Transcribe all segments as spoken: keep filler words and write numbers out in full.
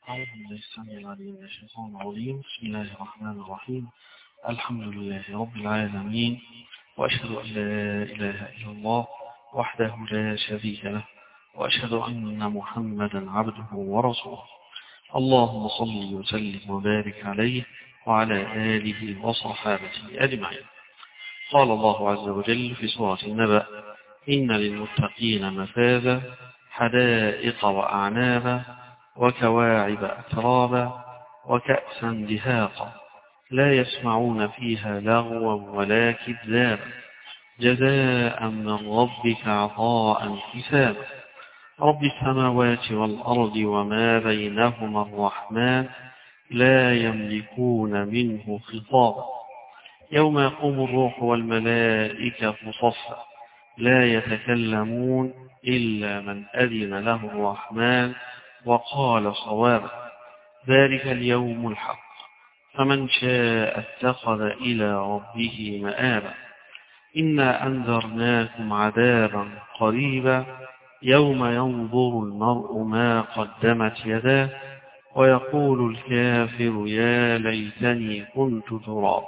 أعوذ بالله السميع العليم من الشيطان الرجيم. بسم الله الرحمن الرحيم. الحمد لله رب العالمين، وأشهد أن لا إله إلا الله وحده لا شريك له، وأشهد أن محمدا عبده ورسوله. اللهم صل وسلم وبارك عليه وعلى آله وصحابته أجمعين. قال الله عز وجل في سورة النبأ: إن للمتقين مفازا حدائق وأعنابا وكواعب أترابا وكأسا دهاقا لا يسمعون فيها لغوا ولا كذابا جزاء من ربك عطاء حسابا رب السماوات والأرض وما بينهما الرحمن لا يملكون منه خطابا يوم يقوم الروح والملائكة صفا لا يتكلمون إلا من أذن له الرحمن وقال صوابا ذلك اليوم الحق فمن شاء اتخذ إلى ربه مآبا إنا أنذرناكم عذابا قريبا يوم ينظر المرء ما قدمت يداه ويقول الكافر يا ليتني كنت ترابا.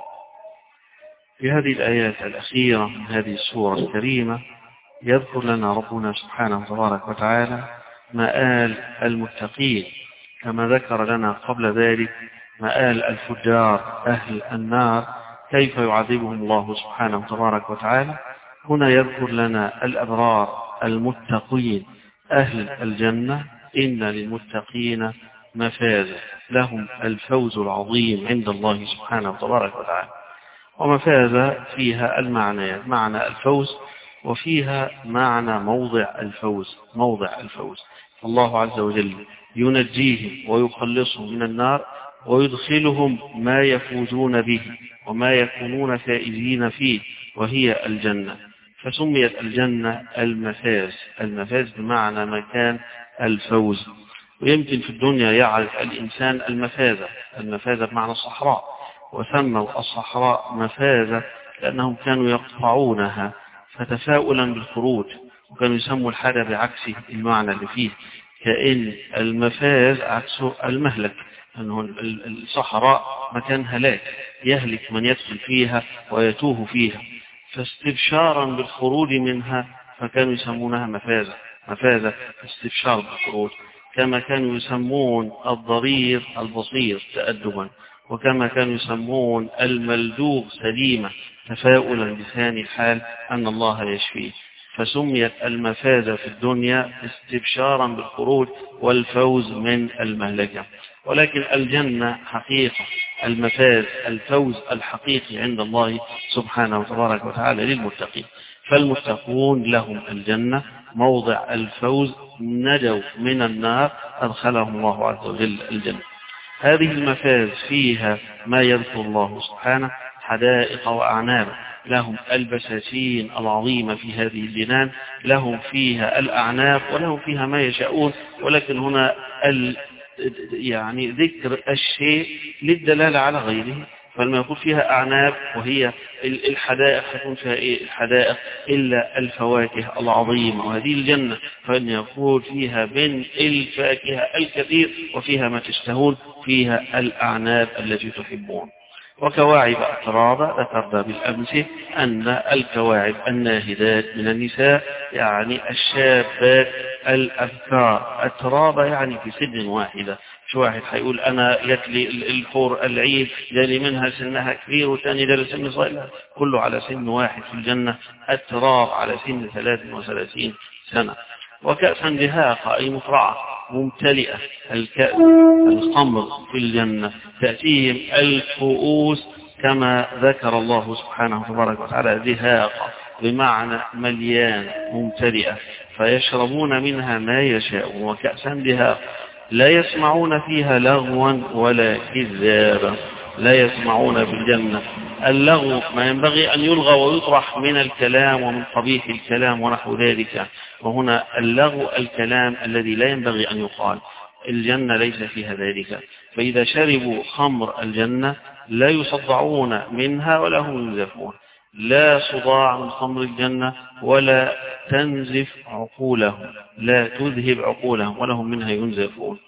في هذه الآيات الأخيرة من هذه السورة الكريمة يذكر لنا ربنا سبحانه تبارك وتعالى مآل المتقين، كما ذكر لنا قبل ذلك مآل الفجار أهل النار كيف يعذبهم الله سبحانه تبارك وتعالى. هنا يذكر لنا الأبرار المتقين أهل الجنة، إن للمتقين مفازا، لهم الفوز العظيم عند الله سبحانه تبارك وتعالى. ومفازا فيها المعنى معنى الفوز، وفيها معنى موضع الفوز موضع الفوز الله عز وجل ينجيهم ويخلصهم من النار ويدخلهم ما يفوزون به وما يكونون فائزين فيه، وهي الجنة. فسميت الجنة المفاز المفاز بمعنى مكان الفوز. ويمكن في الدنيا يعرف الإنسان المفازة المفازة بمعنى الصحراء، وسموا الصحراء مفازة لأنهم كانوا يقطعونها فتفاؤلا بالخروج، وكانوا يسموا الحاجة بعكس المعنى اللي فيه، كأن المفاز عكسه المهلك، أنه الصحراء مكان هلاك يهلك من يدخل فيها ويتوه فيها، فاستبشارا بالخروج منها فكانوا يسمونها مفازة مفازة استبشار بالخروج. كما كانوا يسمون الضرير البصير تأدبا، وكما كانوا يسمون الملدوغ سليمة تفاؤلا بلسان الحال أن الله يشفيه. فسميت المفازة في الدنيا استبشارا بالخروج والفوز من المهلكة. ولكن الجنة حقيقة المفاز الفوز الحقيقي عند الله سبحانه وتبارك وتعالى للمتقين. فالمتقون لهم الجنة موضع الفوز، نجوا من النار أدخلهم الله عز وجل الجنة. هذه المفاز فيها ما يذكر الله سبحانه: حدائق وأعنابا، لهم البساتين العظيمة في هذه الجنان، لهم فيها الأعناب ولهم فيها ما يشاءون. ولكن هنا ال يعني ذكر الشيء للدلالة على غيره، فلما يقول فيها أعناب وهي الحدائق تكون فيها إيه الحدائق إلا الفواكه العظيمة، وهذه الجنة فإن يقول فيها من الفاكهة الكثير وفيها ما تشتهون، فيها الأعناب التي تحبون. وكواعب أترابا، ذكرنا بالأمس أن الكواعب الناهدات من النساء يعني الشابات الأبكار، أترابا يعني في سن واحدة. شو واحد حيقول أنا يتلي الحور العيد جالي منها سنها كبير وثاني جالي سن صغير، كله على سن واحد في الجنة، أتراب على سن ثلاث وثلاثين سنة. وكأسا دهاقا أي مفرعة ممتلئة، الكأس الخمر في الجنة تأتيهم الكؤوس كما ذكر الله سبحانه تبارك وتعالى دهاقا بمعنى مليان ممتلئة، فيشربون منها ما يشاءون. وكأسا دهاقا لا يسمعون فيها لغوا ولا كذابا، لا يسمعون في الجنة اللغو ما ينبغي أن يلغى ويطرح من الكلام ومن قبيح الكلام ونحو ذلك، وهنا اللغو الكلام الذي لا ينبغي أن يقال. الجنة ليس فيها ذلك، فإذا شربوا خمر الجنة لا يصدعون منها ولا هم ينزفون، لا صداع من خمر الجنة ولا تنزف عقولهم، لا تذهب عقولهم ولهم منها ينزفون.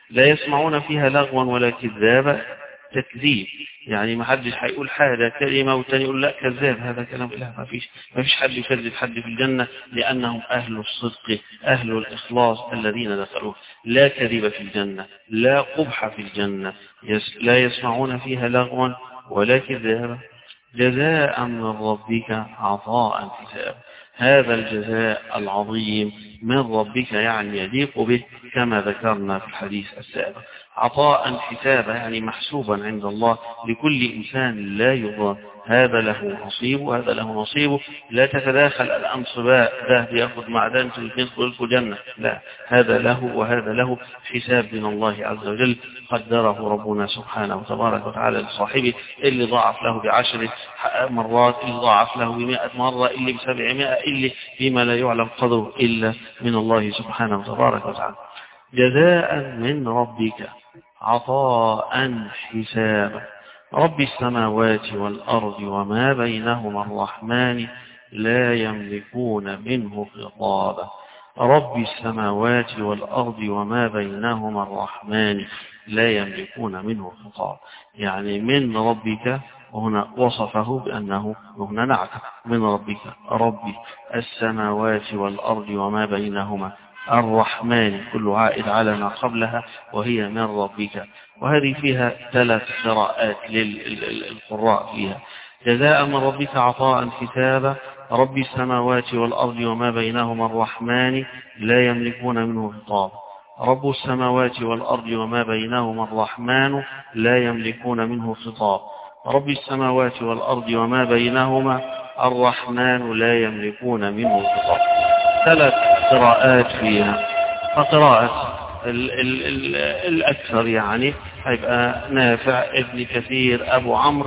لا يسمعون فيها لغوا ولا كذابا، تكذيب يعني ما حدش هيقول حاجة كلمة والتاني يقول لا كذاب، هذا كلام لا، ما فيش ما فيش حد يكذب حد في الجنة، لأنهم أهل الصدق أهل الإخلاص الذين دخلوا. لا كذب في الجنة، لا قبح في الجنة، يس لا يسمعون فيها لغوا ولا كذابا، جزاء من ربك عطاء حسابا. هذا الجزاء العظيم من ربك يعني يليق به كما ذكرنا في الحديث السابق. عطاء حسابا يعني محسوبا عند الله لكل إنسان لا يظلم، هذا له نصيب وهذا له نصيبه. لا تتداخل الأنصباء، ده بيأخذ معدن تدخل في جنة، لا، هذا له وهذا له حساب من الله عز وجل قدره ربنا سبحانه وتبارك وتعالى لصاحبه، اللي ضاعف له بعشر مرات، اللي ضاعف له بمائة مرة، اللي بسبعمائة، اللي بما لا يعلم قدره إلا من الله سبحانه وتبارك وتعالى. جزاء من ربك عطاء حسابا. رب السماوات والأرض وما بينهما الرحمن لا يملكون منه خطابا. رب السماوات والأرض وما بينهما الرحمن لا يملكون منه خطابا، يعني من ربك، وهنا وصفه بأنه هنا نعت من ربك رب السماوات والأرض وما بينهما الرحمن، كل عائد على ما قبلها وهي من ربك. وهذه فيها ثلاث قراءات للقراء فيها. جزاء من ربك عطاء حسابا، رب السماوات والأرض وما بينهما الرحمن لا يملكون منه خطابا. رب السماوات والأرض وما بينهما الرحمن لا يملكون منه خطاب. رب السماوات والأرض وما بينهما الرحمن لا يملكون منه خطاب. ثلاث قراءات فيها. فقراءة ال ال ال الأكثر يعني هيبقى نافع، ابن كثير، أبو عمرو،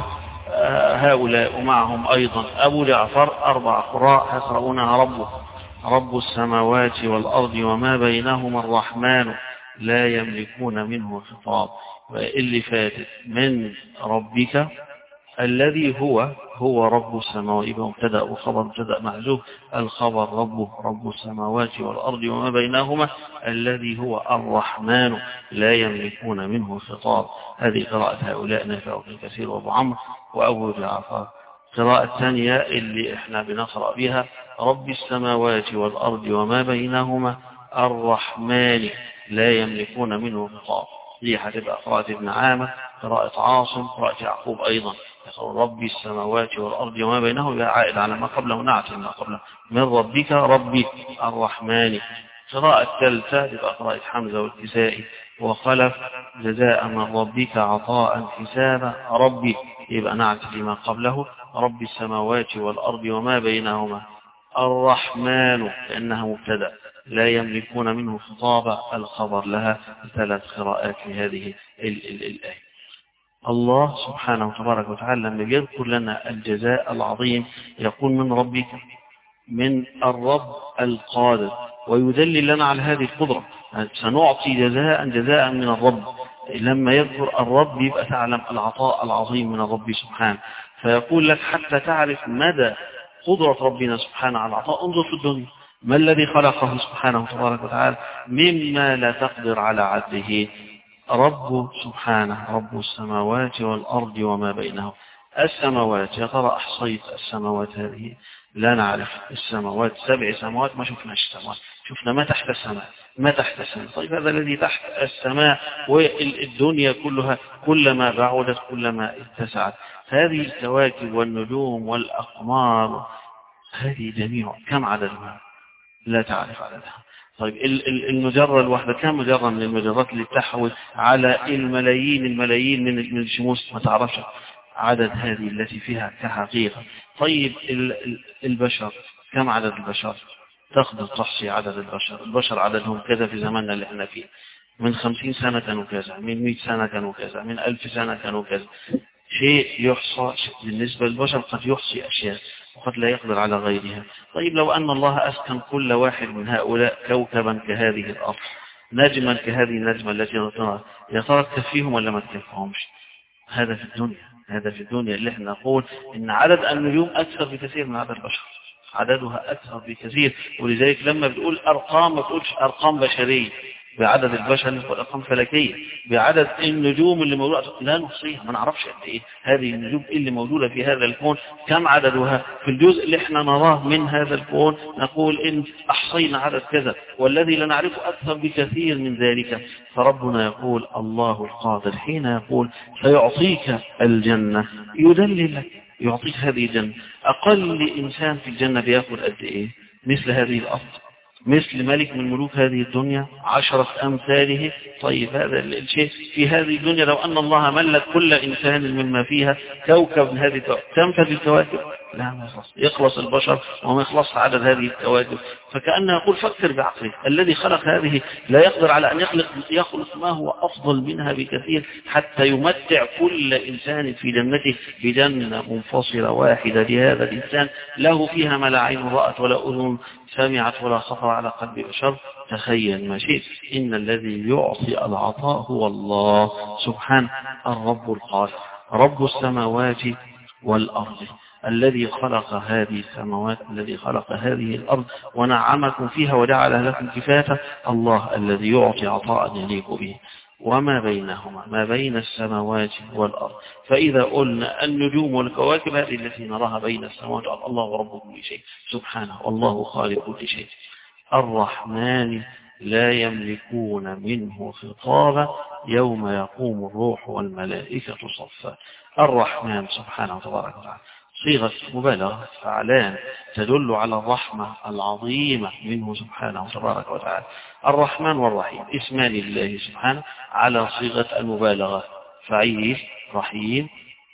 هؤلاء ومعهم أيضا أبو جعفر، أربع قراء يقرؤونها ربه رب السماوات والأرض وما بينهما الرحمن لا يملكون منه خطاب. اللي فاتت من ربك الذي هو هو رب السماوات، يبقى مبتدا وخبر، مبتدا محذوف، الخبر ربه رب السماوات والأرض وما بينهما الذي هو الرحمن لا يملكون منه خطاب. هذه قراءة هؤلاء نافع وابن كثير وابو عمرو وأبو جعفر. القراءة الثانية اللي احنا بنقرأ بها رب السماوات والأرض وما بينهما الرحمن لا يملكون منه خطاب. دي هتبقى قراءة ابن عامة، قراءة عاصم، قراءة يعقوب أيضا، يقول رب السماوات والأرض وما بينهما عائد على ما قبله نعت ما قبله من ربك ربي الرحمن. قراءة الثالثة تبقى قراءة حمزة والكسائي وخلف جزاء من ربك عطاء حسابا ربي، يبقى نعت لما قبله رب السماوات والأرض وما بينهما الرحمن لأنها مبتدأ لا يملكون منه خطابا الخبر لها. ثلاث قراءات لهذه الآية. الله سبحانه وتبارك وتعالى لما يذكر لنا الجزاء العظيم يقول من ربك، من الرب القادر، ويدلل لنا على هذه القدرة، سنعطي جزاء جزاء من الرب. لما يذكر الرب يبقى تعلم العطاء العظيم من الرب سبحانه، فيقول لك حتى تعرف مدى قدرة ربنا سبحانه على العطاء انظر في الدنيا ما الذي خلقه سبحانه وتبارك وتعالى مما لا تقدر على عده. رب سبحانه رب السماوات والأرض وما بينهم. السماوات، يا ترى أحصيت السماوات هذه؟ لا نعرف. السماوات سبع سماوات ما شفناش السماوات، شفنا ما تحت السماء ما تحت السماء. طيب هذا الذي تحت السماء والدنيا كلها كلما بعدت كلما اتسعت. هذه الكواكب والنجوم والأقمار هذه جميع كم عددها؟ لا تعرف عددها. طيب المجرة الواحدة كم مجرة من المجرات اللي تحوي على الملايين الملايين من الشموس؟ ما تعرفش عدد هذه التي فيها كحقيقة. طيب البشر كم عدد البشر؟ تقدر تحصي عدد البشر؟ البشر عددهم كذا في زماننا اللي احنا فيه، من خمسين سنة كانوا كذا، من مئة سنة كانوا كذا، من ألف سنة كانوا كذا. شيء يحصى بالنسبة للبشر قد يحصي أشياء وقد لا يقدر على غيرها. طيب لو أن الله أسكن كل واحد من هؤلاء كوكبا كهذه الأرض، نجما كهذه النجمة التي نطنها، يا ترى تكفيهم ولا ما تكفيهمش؟ هذا في الدنيا هذا في الدنيا اللي احنا نقول إن عدد النجوم أكثر بكثير من عدد البشر، عددها أكثر بكثير. ولذلك لما بتقول أرقام ما بتقولش أرقام بشرية، بعدد البشر والأرقام الفلكية، بعدد النجوم اللي موجودة لا نحصيها، ما نعرفش قد إيه هذه النجوم اللي موجودة في هذا الكون، كم عددها في الجزء اللي احنا نراه من هذا الكون نقول إن أحصينا عدد كذا، والذي لا نعرفه أكثر بكثير من ذلك. فربنا يقول الله القادر حين يقول سيعطيك الجنة يدلل لك، يعطيك هذه الجنة. أقل إنسان في الجنة بيأخذ قد إيه؟ مثل هذه الأرض، مثل ملك من ملوك هذه الدنيا عشرة أمثاله. طيب هذا الشيء في هذه الدنيا لو أن الله ملك كل إنسان مما فيها كوكب من هذه الكواكب تنفذ الكواكب؟ لا ما يخلص، يخلص البشر وما يخلص عدد هذه الكواكب. فكأنه يقول فكر بعقله، الذي خلق هذه لا يقدر على أن يخلق يخلق ما هو أفضل منها بكثير حتى يمتع كل إنسان في جنته بجنة منفصلة واحدة لهذا الإنسان له فيها ما لا عين رأت ولا أذن سمعت ولا خطر على قلب بشر. تخيل ما شئت، إن الذي يعطي العطاء هو الله سبحانه الرب القادر، رب السماوات والأرض، الذي خلق هذه السماوات، الذي خلق هذه الأرض ونعمكم فيها وجعل لكم كفاة. الله الذي يعطي عطاء يليق به، وما بينهما ما بين السماوات والأرض. فإذا قلنا النجوم والكواكب هذه التي نراها بين السماوات والأرض، الله رب كل شيء سبحانه والله خالق كل شيء. الرحمن لا يملكون منه خطابا يوم يقوم الروح والملائكة صفا. الرحمن سبحانه وتبارك وتعالى صيغة مبالغة فعلان تدل على الرحمة العظيمة منه سبحانه وتبارك وتعالى. الرحمن والرحيم اسمان لله سبحانه على صيغة المبالغة، فعيل رحيم.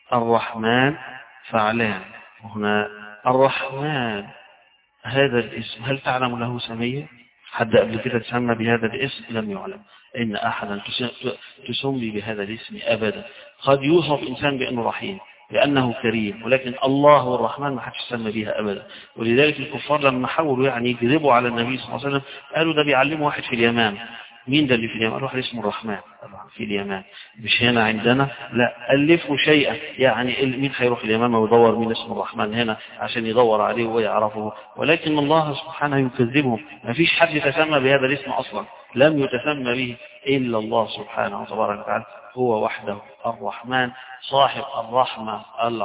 الرحمن فعلان. هنا الرحمن هذا الاسم هل تعلم له سمية؟ حد قبل كده تسمى بهذا الاسم؟ لم يعلم إن أحدا تسمي بهذا الاسم أبدا. قد يوصف إنسان بأنه رحيم لأنه كريم، ولكن الله والرحمن ما حدش سمى بها أبدا. ولذلك الكفار لما حاولوا يعني يكذبوا على النبي صلى الله عليه وسلم قالوا ده بيعلموا واحد في اليمن. مين ده اللي في اليمن؟ واحد اسمه الرحمن في اليمن، مش هنا عندنا، لا ألفوا شيئا. يعني مين هيروح اليمن ويدور مين اسمه الرحمن هنا عشان يدور عليه ويعرفه؟ ولكن الله سبحانه يكذبهم، ما فيش حد يتسمى بهذا الاسم أصلا، لم يتسمى به إلا الله سبحانه وتبارك وتعالى، هو وحده الرحمن صاحب الرحمة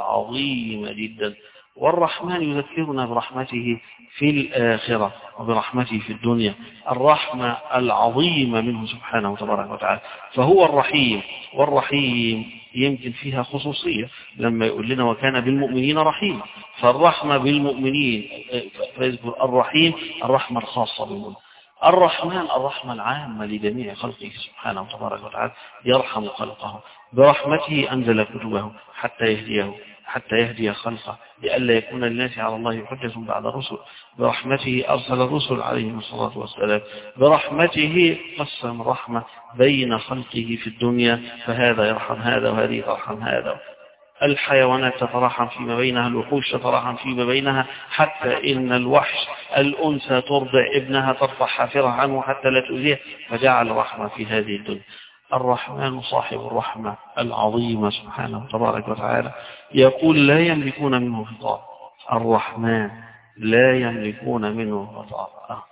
العظيمة جدا. والرحمن يذكرنا برحمته في الآخرة وبرحمته في الدنيا، الرحمة العظيمة منه سبحانه وتبارك وتعالى. فهو الرحيم، والرحيم يمكن فيها خصوصية لما يقول لنا وكان بالمؤمنين رحيما، فالرحمة بالمؤمنين فيذكر الرحيم الرحمة الخاصة بالمؤمنين. الرحمن الرحمة العامة لجميع خلقه سبحانه وتبارك وتعالى، يرحم خلقه برحمته. أنزل كتبه حتى يهديه حتى يهدي خلقه لئلا يكون للناس على الله حجة بعد الرسل. برحمته أرسل الرسل عليهم الصلاة والسلام. برحمته قسم الرحمة بين خلقه في الدنيا، فهذا يرحم هذا وهذه ترحم هذا. الحيوانات تتراحم فيما بينها، الوحوش تتراحم فيما بينها، حتى إن الوحش الأنثى ترضع ابنها ترفع حافرها عنه حتى لا تؤذيه، فجعل رحمة في هذه الدنيا. الرحمن صاحب الرحمة العظيمة سبحانه وتبارك وتعالى يقول لا يملكون منه خطاب. الرحمن لا يملكون منه خطاب.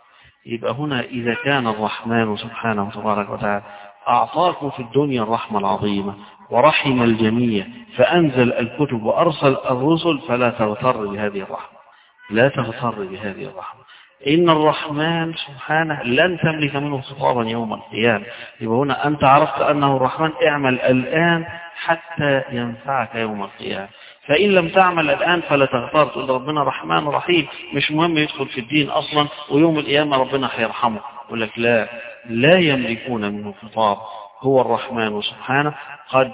يبقى هنا إذا كان الرحمن سبحانه وتبارك وتعالى أعطاكم في الدنيا الرحمة العظيمة ورحم الجميع فأنزل الكتب وأرسل الرسل، فلا تغتر بهذه الرحمة، لا تغتر بهذه الرحمة. إن الرحمن سبحانه لن تملك منه خطابا يوم القيامة. يبقى هنا أنت عرفت أنه الرحمن، اعمل الآن حتى ينفعك يوم القيامة. فإن لم تعمل الآن فلا تغتر تقول ربنا رحمن رحيم مش مهم يدخل في الدين أصلا ويوم القيامة ربنا هيرحمه. يقول لك لا، لا يملكون منه خطاب. هو الرحمن سبحانه قد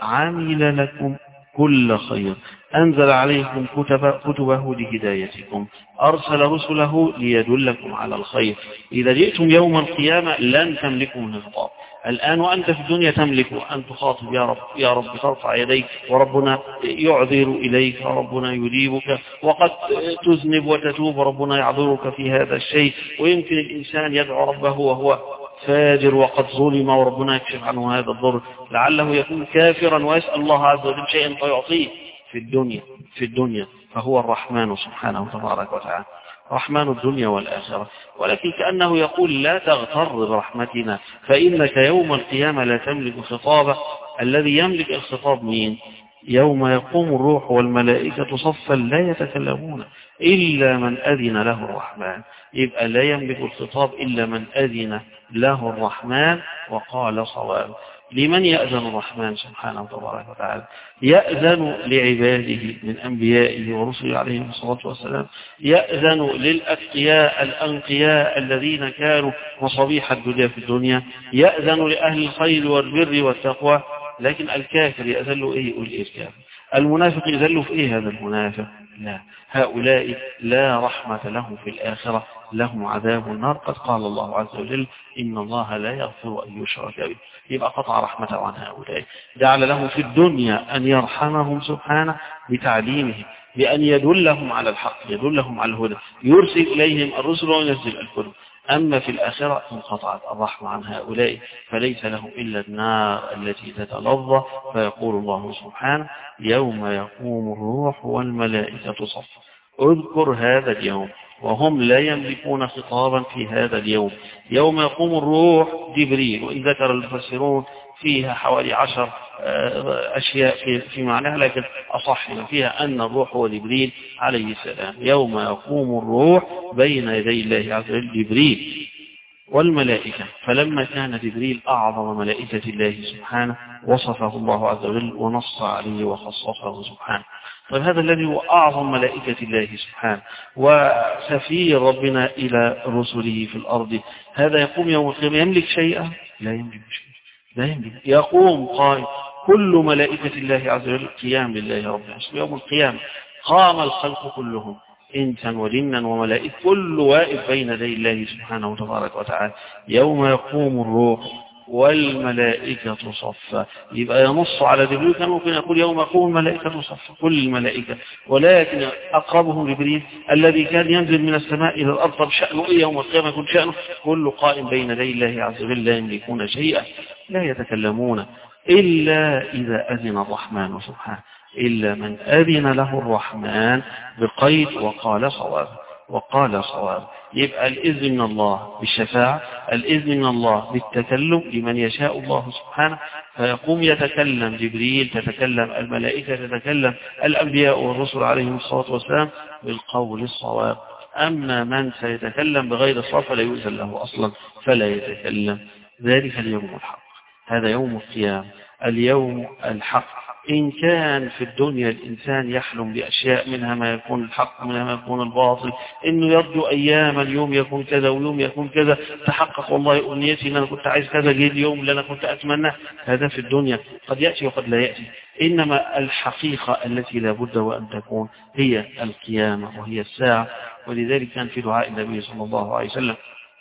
عمل لكم كل خير، أنزل عليكم كتب كتبه لهدايتكم، أرسل رسله ليدلكم على الخير. إذا جئتم يوم القيامة لن تملكوا من خطاب. الآن وأنت في الدنيا تملك أن تخاطب يا رب يا رب، ترفع يديك وربنا يعذر إليك وربنا يجيبك، وقد تذنب وتتوب وربنا يعذرك في هذا الشيء. ويمكن الإنسان يدعو ربه وهو فاجر وقد ظلم وربنا يكشف عنه هذا الضر، لعله يكون كافرا ويسأل الله عز وجل شيئا فيعطيه في الدنيا في الدنيا فهو الرحمن سبحانه وتبارك وتعالى. رحمن الدنيا والآخرة، ولكن كأنه يقول لا تغتر برحمتنا فإنك يوم القيامة لا تملك خطابه. الذي يملك الخطاب مين؟ يوم يقوم الروح والملائكة صفا لا يتكلمون إلا من أذن له الرحمن. يبقى لا يملك الخطاب إلا من أذن له الرحمن وقال صواب. لمن يأذن الرحمن سبحانه وتبارك وتعالى؟ يأذن لعباده من أنبيائه ورسله عليهم الصلاة والسلام، يأذن للأتقياء الأنقياء الذين كانوا مصابيح الدنيا في الدنيا، يأذن لأهل الخير والبر والتقوى. لكن الكافر يأذن له إيه؟ يقول إيه الكافر؟ المنافق يأذن له في إيه هذا المنافق؟ لا، هؤلاء لا رحمة لهم في الآخرة، لهم عذاب النار. قد قال الله عز وجل إن الله لا يغفر أن يشرك به. يبقى قطع رحمته عن هؤلاء، جعل لهم في الدنيا أن يرحمهم سبحانه بتعليمهم، بأن يدلهم على الحق، يدلهم على الهدى، يرسل إليهم الرسل وينزل الكتب. أما في الآخرة انقطعت الرحمة عن هؤلاء، فليس لهم إلا النار التي تتلظى. فيقول الله سبحانه يوم يقوم الروح والملائكة صفا. اذكر هذا اليوم وهم لا يملكون خطابا في هذا اليوم. يوم يقوم الروح جبريل، وإن ذكر المفسرون فيها حوالي عشر أشياء في معناها، لكن أصح فيها أن الروح هو جبريل عليه السلام. يوم يقوم الروح بين يدي الله عز وجل جبريل والملائكة. فلما كان جبريل أعظم ملائكة الله سبحانه وصفه الله عز وجل ونص عليه وخصصه سبحانه. طيب هذا الذي هو أعظم ملائكة الله سبحانه وسفير ربنا إلى رسله في الأرض، هذا يقوم يوم القيامة يملك شيئا؟ لا يملك شيئا، لا يملك. يقوم قائم كل ملائكة الله عز وجل قيام لله رب العالمين يوم القيامة. قام الخلق كلهم إنسا وجنا وملائكة، كل واقف بين يدي الله سبحانه وتبارك وتعالى. يوم يقوم الروح والملائكة صفا. يبقى ينص على جبريل، كان ممكن يقول يوم يقوم الملائكة صفا كل الملائكة، ولكن أقربهم جبريل الذي كان ينزل من السماء إلى الأرض. طب شأنه إيه يوم القيامة؟ يكون شأنه كل قائم بين يدي الله عز وجل لا يملكون شيئا، لا يتكلمون إلا إذا أذن الرحمن سبحانه، إلا من أذن له الرحمن بقيد وقال صواب، وقال صواب. يبقى الإذن من الله بالشفاعة، الإذن من الله بالتكلم لمن يشاء الله سبحانه، فيقوم يتكلم جبريل، تتكلم الملائكة، تتكلم الأنبياء والرسل عليهم الصلاة والسلام بالقول الصواب. أما من سيتكلم بغير الصواب فلا يؤذن له أصلا، فلا يتكلم. ذلك اليوم الحق، هذا يوم القيامة، اليوم الحق. إن كان في الدنيا الإنسان يحلم بأشياء منها ما يكون الحق منها ما يكون الباطل، إنه يرجو أياما اليوم يكون كذا ويوم يكون كذا، تحقق والله أمنيتي إن أنا كنت عايز كذا، جه اليوم اللي أنا كنت أتمنى. هذا في الدنيا قد يأتي وقد لا يأتي. إنما الحقيقة التي لا بد وأن تكون هي القيامة وهي الساعة. ولذلك كان في دعاء النبي صلى الله عليه وسلم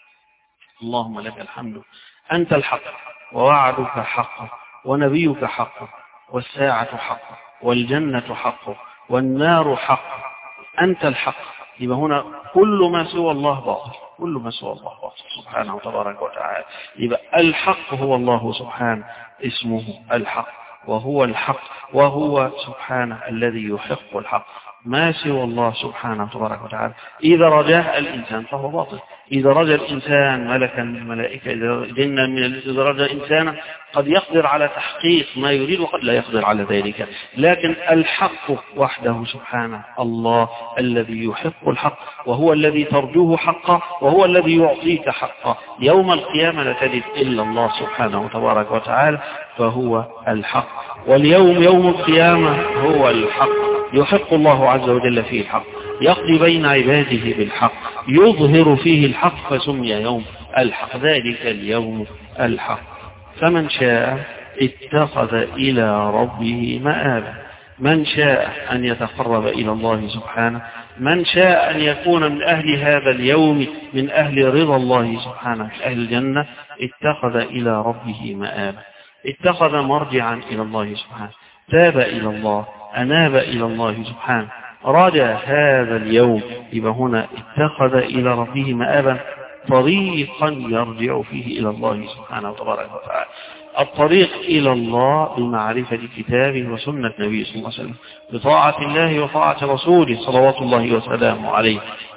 اللهم لك الحمد أنت الحق ووعدك حق ونبيك حق والساعة حق والجنة حق والنار حق، أنت الحق. يبقى هنا كل ما سوى الله باطل، كل ما سوى الله باطل سبحانه وتبارك وتعالى. يبقى الحق هو الله سبحانه، اسمه الحق وهو الحق، وهو سبحانه الذي يحق الحق. ما سوى الله سبحانه وتبارك وتعالى إذا رجاه الإنسان فهو باطل. إذا رجى الإنسان ملكا من الملائكة، إذا جنا من إذا رجى إنسانا قد يقدر على تحقيق ما يريد وقد لا يقدر على ذلك. لكن الحق وحده سبحانه الله الذي يحق الحق، وهو الذي ترجوه حقا، وهو الذي يعطيك حقا. يوم القيامة لا تجد إلا الله سبحانه وتبارك وتعالى، فهو الحق. واليوم يوم القيامة هو الحق، يحق الله عز وجل فيه الحق، يقضي بين عباده بالحق، يظهر فيه الحق، فسمي يوم الحق. ذلك اليوم الحق. فمن شاء اتخذ إلى ربه مآبا، من شاء أن يتقرب إلى الله سبحانه، من شاء أن يكون من أهل هذا اليوم، من أهل رضا الله سبحانه، أهل الجنة، اتخذ إلى ربه مآبا، اتخذ مرجعا إلى الله سبحانه، تاب إلى الله، أناب إلى الله سبحانه، رجى هذا اليوم. يبقى هنا اتخذ إلى ربه مآبا، طريقا يرجع فيه إلى الله سبحانه وتبارك وتعالى. الطريق إلى الله بمعرفة كتابه وسنة نبيه صلى الله عليه وسلم، بطاعة الله وطاعة رسوله صلوات الله وسلامه عليه.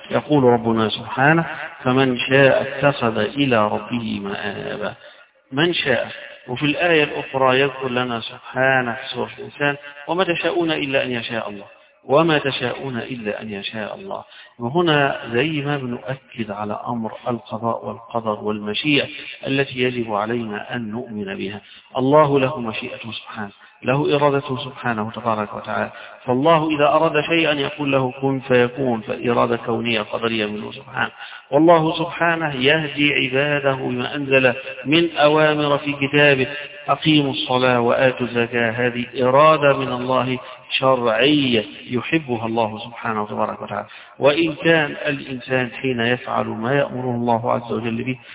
يقول ربنا سبحانه فمن شاء اتخذ إلى ربه مآبا. من شاء. وفي الآية الأخرى يذكر لنا سبحانه في سورة الإنسان وما تشاءون إلا أن يشاء الله وما تشاءون إلا أن يشاء الله. وهنا زي ما بنؤكد على أمر القضاء والقدر والمشيئة التي يجب علينا أن نؤمن بها. الله له مشيئته سبحانه، له إرادته سبحانه تبارك وتعالى. فالله إذا أراد شيئا يقول له كن فيكون، فالإرادة كونية قدرية منه سبحانه. والله سبحانه يهدي عباده بما أنزل من أوامر في كتابه أقيموا الصلاة وآتوا الزكاة. هذه إرادة من الله شرعية يحبها الله سبحانه تبارك وتعالى. وإن كان الإنسان حين يفعل ما يأمره الله عز وجل به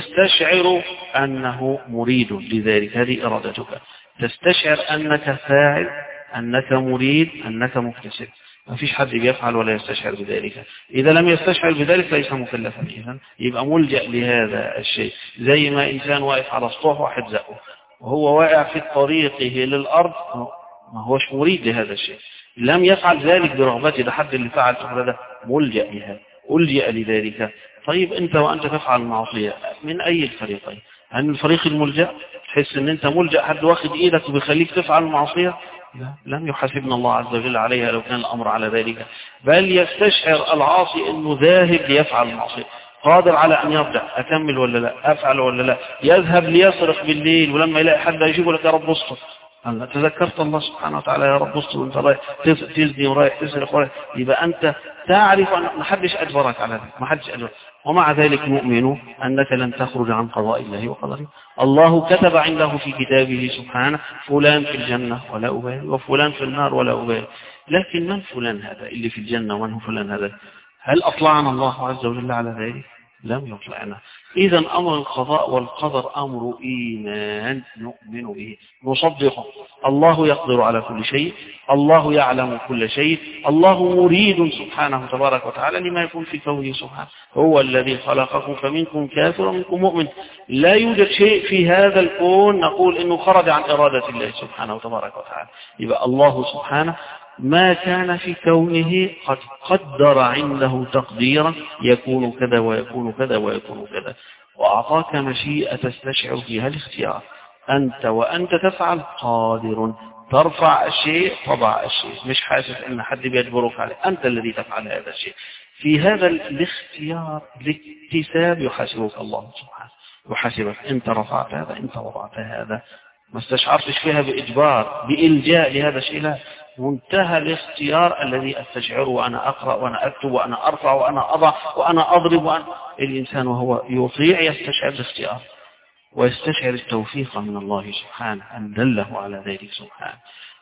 يستشعر أنه مريد لذلك، هذه إرادتك، تستشعر أنك فاعل، أنك مريد، أنك مكتسب. ما فيش حد يفعل ولا يستشعر بذلك. إذا لم يستشعر بذلك ليس مكلفا، إذن يبقى ملجأ لهذا الشيء. زي ما إنسان واقف على سطوح واحد زقه وهو واقع في طريقه للأرض، ما هوش مريد لهذا الشيء، لم يفعل ذلك برغبته. ده حد اللي فعل هذا ملجأ لها، ألجأ لذلك. طيب أنت وأنت تفعل المعصية من أي الفريقين؟ هل من الفريق الملجأ تحس أن أنت ملجأ، حد واخد إيدك وبيخليك تفعل المعصية؟ لا، لم يحاسبنا الله عز وجل عليها لو كان الأمر على ذلك. بل يستشعر العاصي أنه ذاهب ليفعل المعصية، قادر على أن يرجع، أكمل ولا لا، أفعل ولا لا، يذهب ليسرق بالليل ولما يلاقي حد يجيبه لك يا رب اسطر، أنا تذكرت الله سبحانه وتعالى يا رب اسطر وانت رايح تزني ورايح تسرق ورايح، يبقى أنت تعرف أن ما حدش أجبرك على ذلك، ما حدش أجبرك. ومع ذلك نؤمن أنك لن تخرج عن قضاء الله وقدره. الله كتب عنده في كتابه سبحانه فلان في الجنة ولا أبالي وفلان في النار ولا أبالي. لكن من فلان هذا اللي في الجنة ومن هو فلان هذا؟ هل أطلعنا الله عز وجل على ذلك؟ لم يطلعنا. إذا أمر القضاء والقدر أمر إيمان نؤمن به نصدقه. الله يقدر على كل شيء، الله يعلم كل شيء، الله مريد سبحانه تبارك وتعالى لما يكون في كونه سبحانه. هو الذي خلقكم فمنكم كافر ومنكم مؤمن. لا يوجد شيء في هذا الكون نقول إنه خرج عن إرادة الله سبحانه تبارك وتعالى. يبقى الله سبحانه ما كان في كونه قد قدر عنده تقديرا يكون كذا ويكون كذا ويكون كذا، وأعطاك مشيئة تستشعر فيها الاختيار. أنت وأنت تفعل قادر، ترفع الشيء تضع الشيء، مش حاسس أن حد بيجبرك عليه، أنت الذي تفعل هذا الشيء. في هذا الاختيار الاكتساب يحاسبك الله سبحانه، يحاسبك أنت رفعت هذا، أنت وضعت هذا، ما استشعرتش فيها بإجبار بإلجاء لهذا الشيء، لا، منتهى الاختيار الذي أستشعره وأنا أقرأ وأنا أكتب وأنا أرفع وأنا أضع وأنا أضرب وأنا... الإنسان وهو يطيع يستشعر الاختيار ويستشعر التوفيق من الله سبحانه أن دله على ذلك سبحانه.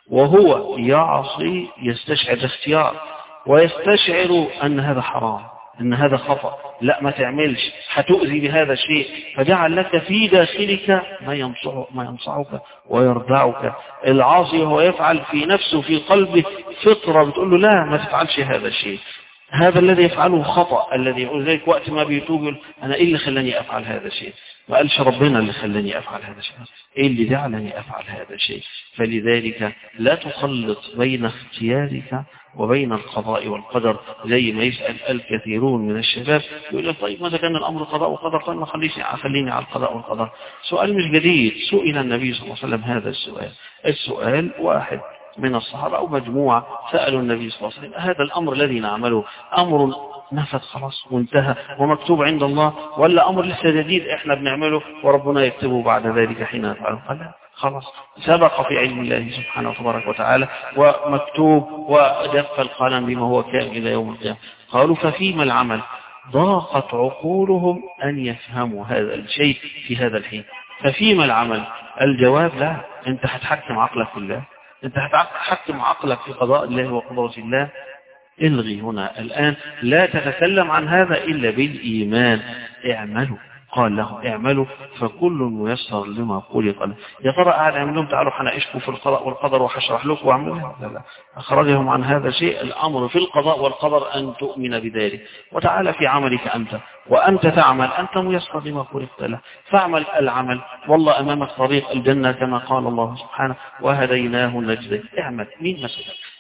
وهو يعصي يستشعر الاختيار ويستشعر أن هذا حرام، أن هذا خطأ، لا ما تعملش، هتؤذي بهذا الشيء، فجعل لك في داخلك ما ينصح ما ينصحك ويردعك. العاصي هو يفعل في نفسه في قلبه فطرة بتقول له لا ما تفعلش هذا الشيء، هذا الذي يفعله خطأ، الذي يقول ذلك وقت ما بيتوب يقول أنا إيه اللي خلاني أفعل هذا الشيء؟ ما قالش ربنا اللي خلاني أفعل هذا الشيء، إيه اللي جعلني أفعل هذا الشيء؟ فلذلك لا تخلط بين اختيارك وبين القضاء والقدر. زي ما يسأل الكثيرون من الشباب يقول لك طيب ماذا كان الأمر قضاء وقدر؟ طيب ما خليني خليني على القضاء والقدر. سؤال مش جديد، سئل النبي صلى الله عليه وسلم هذا السؤال. السؤال واحد من الصحابة أو مجموعة سألوا النبي صلى الله عليه وسلم هذا الأمر الذي نعمله أمر نفذ خلاص وانتهى ومكتوب عند الله، ولا أمر لسه جديد إحنا بنعمله وربنا يكتبه بعد ذلك حين نفعله؟ قال خلاص سبق في علم الله سبحانه وتبارك وتعالى ومكتوب ودف القلم بما هو كائن إلى يوم القيامة. قالوا ففيما العمل؟ ضاقت عقولهم أن يفهموا هذا الشيء في هذا الحين. ففيما العمل؟ الجواب لا، أنت هتحكم عقلك في الله، أنت هتحكم عقلك في قضاء الله وقدرة الله. الغي هنا الآن، لا تتكلم عن هذا إلا بالإيمان. اعملوا، قال له اعملوا فكل ميسر لما خلق له. يا ترى قاعد اعمل لهم تعالوا حناقشكم في القضاء والقدر وهشرح لكم واعملوا؟ لا لا، اخرجهم عن هذا الشيء. الامر في القضاء والقدر ان تؤمن بذلك، وتعالى في عملك انت، وانت تعمل، انت ميسر لما خلقت له، فاعمل العمل، والله امامك طريق الجنه كما قال الله سبحانه وهديناه النجدين. اعمل، مين مسألك؟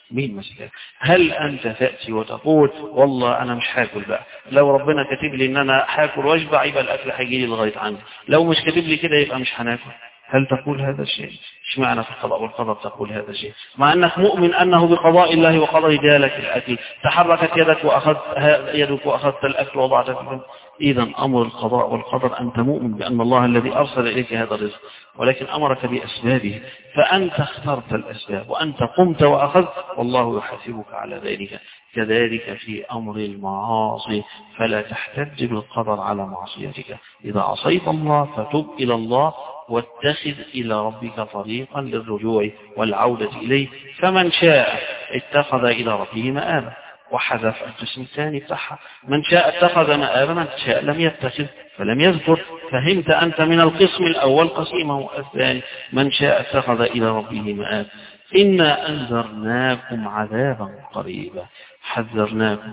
مين مسكك؟ هل أنت تأتي وتقول والله أنا مش هاكل بقى، لو ربنا كاتب لي إن أنا هاكل واشبع يبقى الأكل هيجي لي لغاية عندي، لو مش كاتب لي كده يبقى مش هناكل؟ هل تقول هذا الشيء؟ اشمعنى في القضاء والقدر تقول هذا الشيء مع أنك مؤمن أنه بقضاء الله وقضى جالك الأكل، تحركت يدك وأخذت يدك وأخذت الأكل وضعت في إذا أمر القضاء والقدر أنت مؤمن بأن الله الذي أرسل إليك هذا الرزق، ولكن أمرك بأسبابه، فأنت اخترت الأسباب وأنت قمت وأخذت والله يحاسبك على ذلك. كذلك في أمر المعاصي، فلا تحتج بالقدر على معصيتك، إذا عصيت الله فتب إلى الله واتخذ إلى ربك طريقا للرجوع والعودة إليه، فمن شاء اتخذ إلى ربه مآبا، وحذف القسم الثاني بتاعها، من شاء اتخذ مآبا من شاء لم يتخذ فلم يذكر، فهمت أنت من القسم الأول قسيمه الثاني، من شاء اتخذ إلى ربه مآبا. إنا أنذرناكم عذابا قريبا، حذرناكم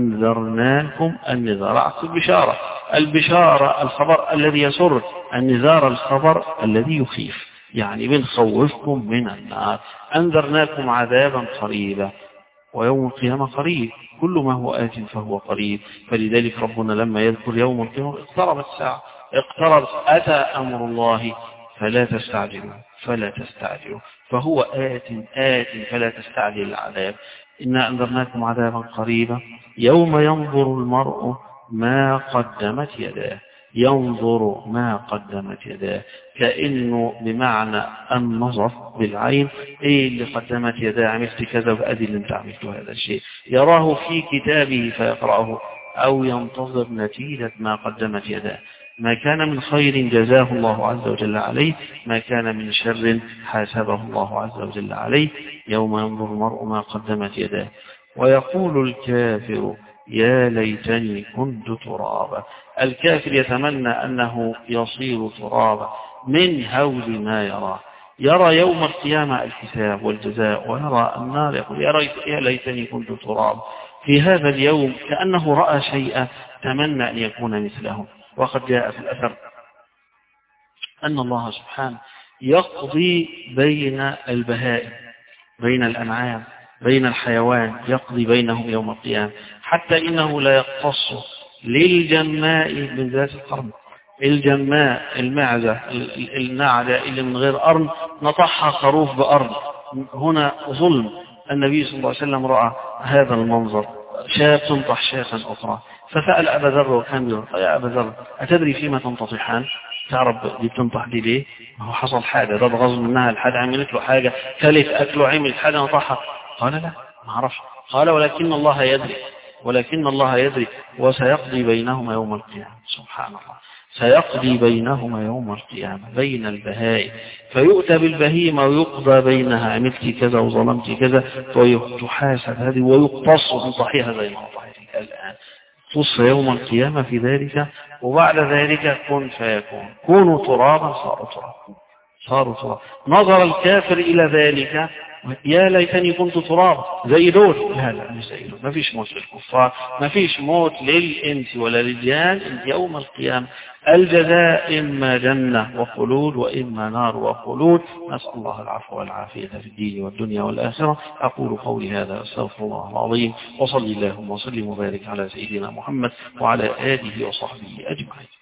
أنذرناكم النذار عكس البشارة، البشارة الخبر الذي يسر، النذار الخبر الذي يخيف، يعني بنخوفكم من النار. أنذرناكم عذابا قريبا، ويوم القيامة قريب، كل ما هو آت فهو قريب، فلذلك ربنا لما يذكر يوم القيامة اقتربت الساعة، اقترب أتى أمر الله فلا تستعجلوا فلا تستعجلوا، فهو آت آت فلا تستعجل العذاب. إنا أنذرناكم عذابا قريبا يوم ينظر المرء ما قدمت يداه، ينظر ما قدمت يداه، كأنه بمعنى النظر بالعين، ايه اللي قدمت يداه، عملت كذا وأدي اللي انت عملته هذا الشيء، يراه في كتابه فيقرأه أو ينتظر نتيجة ما قدمت يداه، ما كان من خير جزاه الله عز وجل عليه، ما كان من شر حاسبه الله عز وجل عليه. يوم ينظر المرء ما قدمت يداه ويقول الكافر يا ليتني كنت ترابا، الكافر يتمنى أنه يصير ترابا من هول ما يرى، يرى يوم القيامة الحساب والجزاء ويرى النار، يقول يا ليتني كنت ترابا. في هذا اليوم كأنه رأى شيئا تمنى أن يكون مثله. وقد جاء في الأثر أن الله سبحانه يقضي بين البهائم، بين الأنعام، بين الحيوان، يقضي بينهم يوم القيامة، حتى إنه لا يقتص للجماء من ذات القرن، الجماء المعزة النعجة اللي من غير قرن نطحها خروف بقرن، هنا ظلم. النبي صلى الله عليه وسلم رأى هذا المنظر، شاة تنطح شاة أخرى، فسأل أبا ذر وكان يقول يا أبا ذر أتدري فيما تنتطحان؟ تعرف دي بتنطح دي ليه؟ ما هو حصل حاجة، ده غصب منها الحاجة، عملت له حاجة، كلت أكله، عملت حاجة نطحها. قال لا ما أعرفش. قال ولكن الله يدري، ولكن الله يدري وسيقضي بينهما يوم القيامة. سبحان الله، سيقضي بينهما يوم القيامة بين البهائم، فيؤتى بالبهيمة ويقضى بينها، عملت كذا وظلمت كذا، ويحاسب هذه ويقتص من ضحيها زي ما ضحيتك الآن، تص يوم القيامة في ذلك. وبعد ذلك كن فيكون، كونوا ترابا صاروا ترابا، صاروا ترابا. نظر الكافر إلى ذلك يا ليتني كنت ترابا زي دول، لا لا مش زي دول، ما فيش موت للكفار، ما فيش موت للإنس ولا للجان. يوم القيامة الجزاء إما جنة وخلود وإما نار وخلود، نسأل الله العفو والعافية في الدين والدنيا والآخرة. أقول قولي هذا أستغفر الله العظيم، وصلي اللهم وسلم وبارك على سيدنا محمد وعلى آله وصحبه أجمعين.